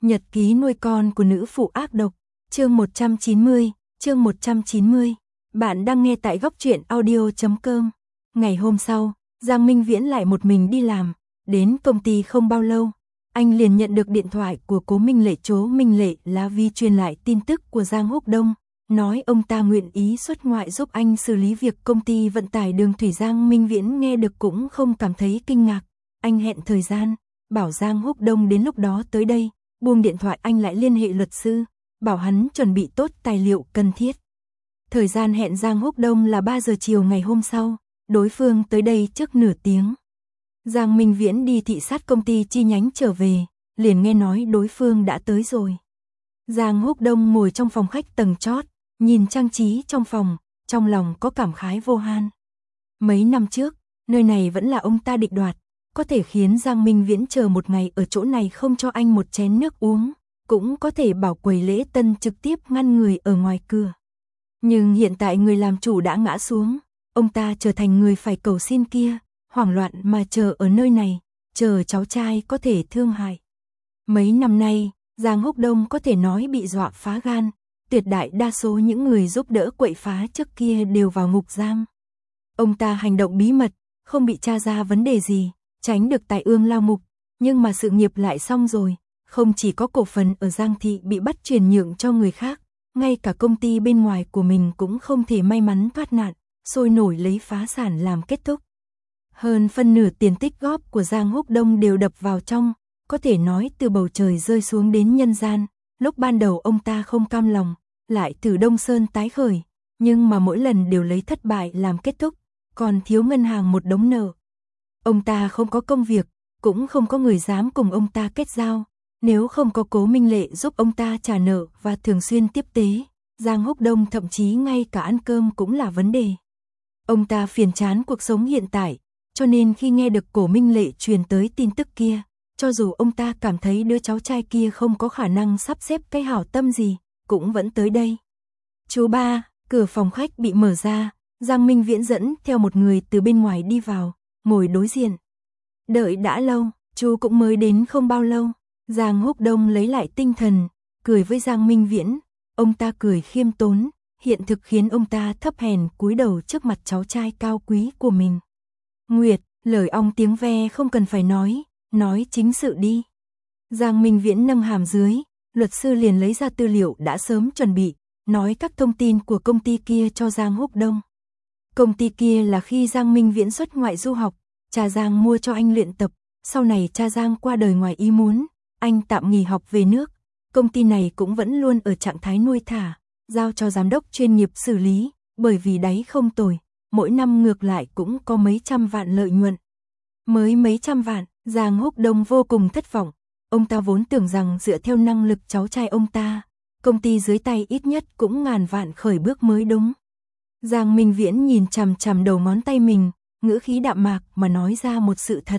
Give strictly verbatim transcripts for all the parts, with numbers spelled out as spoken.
Nhật ký nuôi con của nữ phụ ác độc, chương một trăm chín mươi, chương một trăm chín mươi. Bạn đang nghe tại góc truyện audio chấm com. Ngày hôm sau, Giang Minh Viễn lại một mình đi làm, đến công ty không bao lâu, anh liền nhận được điện thoại của Cố Minh Lệ. Cố Minh Lệ là Vi truyền lại tin tức của Giang Húc Đông, nói ông ta nguyện ý xuất ngoại giúp anh xử lý việc công ty vận tải đường thủy. Giang Minh Viễn nghe được cũng không cảm thấy kinh ngạc, anh hẹn thời gian, bảo Giang Húc Đông đến lúc đó tới đây. Buông điện thoại anh lại liên hệ luật sư, bảo hắn chuẩn bị tốt tài liệu cần thiết. Thời gian hẹn Giang Húc Đông là ba giờ chiều ngày hôm sau, đối phương tới đây trước nửa tiếng. Giang Minh Viễn đi thị sát công ty chi nhánh trở về, liền nghe nói đối phương đã tới rồi. Giang Húc Đông ngồi trong phòng khách tầng chót, nhìn trang trí trong phòng, trong lòng có cảm khái vô hạn. Mấy năm trước, nơi này vẫn là ông ta định đoạt, có thể khiến Giang Minh Viễn chờ một ngày ở chỗ này không cho anh một chén nước uống, cũng có thể bảo quầy lễ tân trực tiếp ngăn người ở ngoài cửa. Nhưng hiện tại người làm chủ đã ngã xuống, ông ta trở thành người phải cầu xin kia, hoảng loạn mà chờ ở nơi này, chờ cháu trai có thể thương hại. Mấy năm nay, Giang Húc Đông có thể nói bị dọa phá gan, tuyệt đại đa số những người giúp đỡ quậy phá trước kia đều vào ngục giam. Ông ta hành động bí mật, không bị tra ra vấn đề gì, tránh được tai ương lao ngục, nhưng mà sự nghiệp lại xong rồi, không chỉ có cổ phần ở Giang Thị bị bắt chuyển nhượng cho người khác, ngay cả công ty bên ngoài của mình cũng không thể may mắn thoát nạn, sôi nổi lấy phá sản làm kết thúc. Hơn phân nửa tiền tích góp của Giang Húc Đông đều đập vào trong, có thể nói từ bầu trời rơi xuống đến nhân gian. Lúc ban đầu ông ta không cam lòng, lại từ Đông Sơn tái khởi, nhưng mà mỗi lần đều lấy thất bại làm kết thúc, còn thiếu ngân hàng một đống nợ. Ông ta không có công việc, cũng không có người dám cùng ông ta kết giao, nếu không có Cố Minh Lệ giúp ông ta trả nợ và thường xuyên tiếp tế, Giang Húc Đông thậm chí ngay cả ăn cơm cũng là vấn đề. Ông ta phiền chán cuộc sống hiện tại, cho nên khi nghe được Cố Minh Lệ truyền tới tin tức kia, cho dù ông ta cảm thấy đứa cháu trai kia không có khả năng sắp xếp cái hảo tâm gì, cũng vẫn tới đây. Chú ba, cửa phòng khách bị mở ra, Giang Minh Viễn dẫn theo một người từ bên ngoài đi vào, ngồi đối diện. Đợi đã lâu, chú cũng mới đến không bao lâu. Giang Húc Đông lấy lại tinh thần, cười với Giang Minh Viễn. Ông ta cười khiêm tốn, hiện thực khiến ông ta thấp hèn cúi đầu trước mặt cháu trai cao quý của mình. Nguyệt, lời ong tiếng ve không cần phải nói, nói chính sự đi. Giang Minh Viễn nâng hàm dưới, luật sư liền lấy ra tư liệu đã sớm chuẩn bị, nói các thông tin của công ty kia cho Giang Húc Đông. Công ty kia là khi Giang Minh Viễn xuất ngoại du học, cha Giang mua cho anh luyện tập, sau này cha Giang qua đời ngoài ý muốn, anh tạm nghỉ học về nước. Công ty này cũng vẫn luôn ở trạng thái nuôi thả, giao cho giám đốc chuyên nghiệp xử lý, bởi vì đáy không tồi, mỗi năm ngược lại cũng có mấy trăm vạn lợi nhuận. Mới mấy trăm vạn, Giang Húc Đông vô cùng thất vọng, ông ta vốn tưởng rằng dựa theo năng lực cháu trai ông ta, công ty dưới tay ít nhất cũng ngàn vạn khởi bước mới đúng. Giang Minh Viễn nhìn chằm chằm đầu ngón tay mình, ngữ khí đạm mạc mà nói ra một sự thật.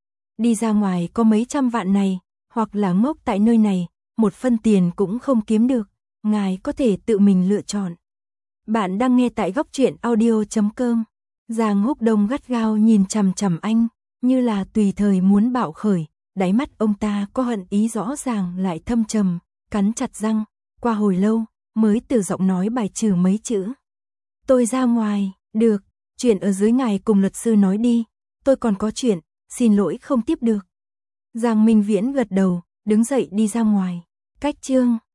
Đi ra ngoài có mấy trăm vạn này, hoặc là ngốc tại nơi này, một phân tiền cũng không kiếm được, ngài có thể tự mình lựa chọn. Bạn đang nghe tại góc truyện audio chấm com. Giang Húc Đông gắt gao nhìn chằm chằm anh, như là tùy thời muốn bạo khởi, đáy mắt ông ta có hận ý rõ ràng lại thâm trầm, cắn chặt răng, qua hồi lâu, mới từ giọng nói bài trừ mấy chữ. Tôi ra ngoài, được, chuyện ở dưới ngài cùng luật sư nói đi, tôi còn có chuyện, xin lỗi không tiếp được. Giang Minh Viễn gật đầu, đứng dậy đi ra ngoài. Cách chương